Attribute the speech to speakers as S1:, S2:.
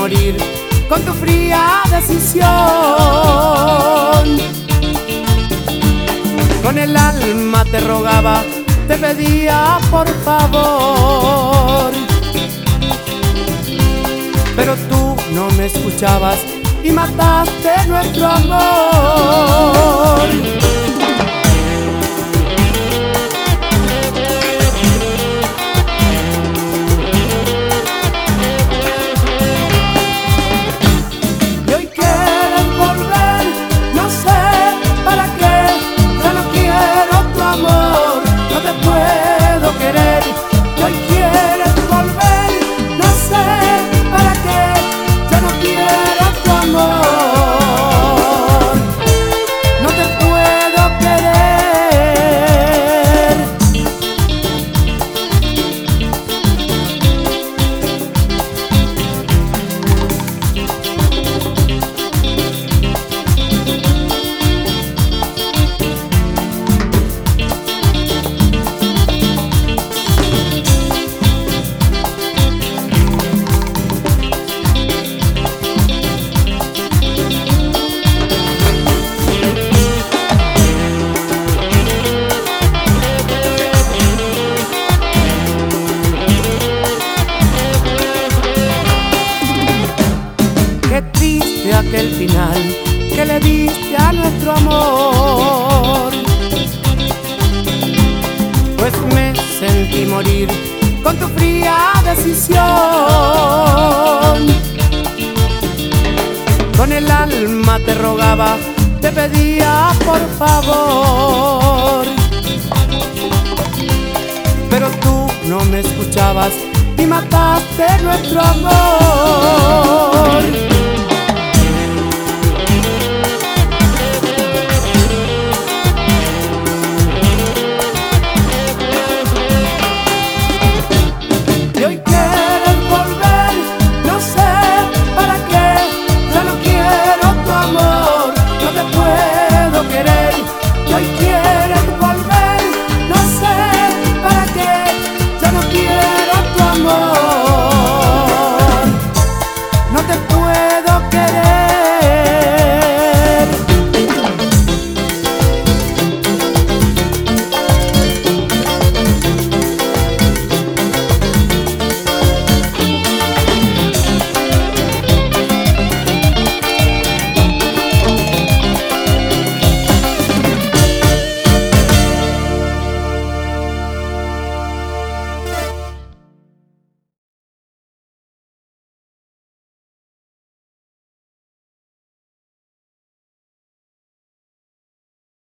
S1: morir con tu fría decisión. Con el alma te rogaba, te pedía por favor, pero tú no me escuchabas y mataste nuestro amor. Y hoy quieres volver, no sé para qué, ya no quiero tu amor, no te puedo querer. Y hoy quieres volver, no sé para qué, ya no quiero tu amor, no te puedo querer. Qué triste aquel final que le diste a nuestro amor, pues me sentí morir con tu fría decisión. Con el alma te rogaba, te pedía por favor, pero tú no me escuchabas y mataste nuestro amor.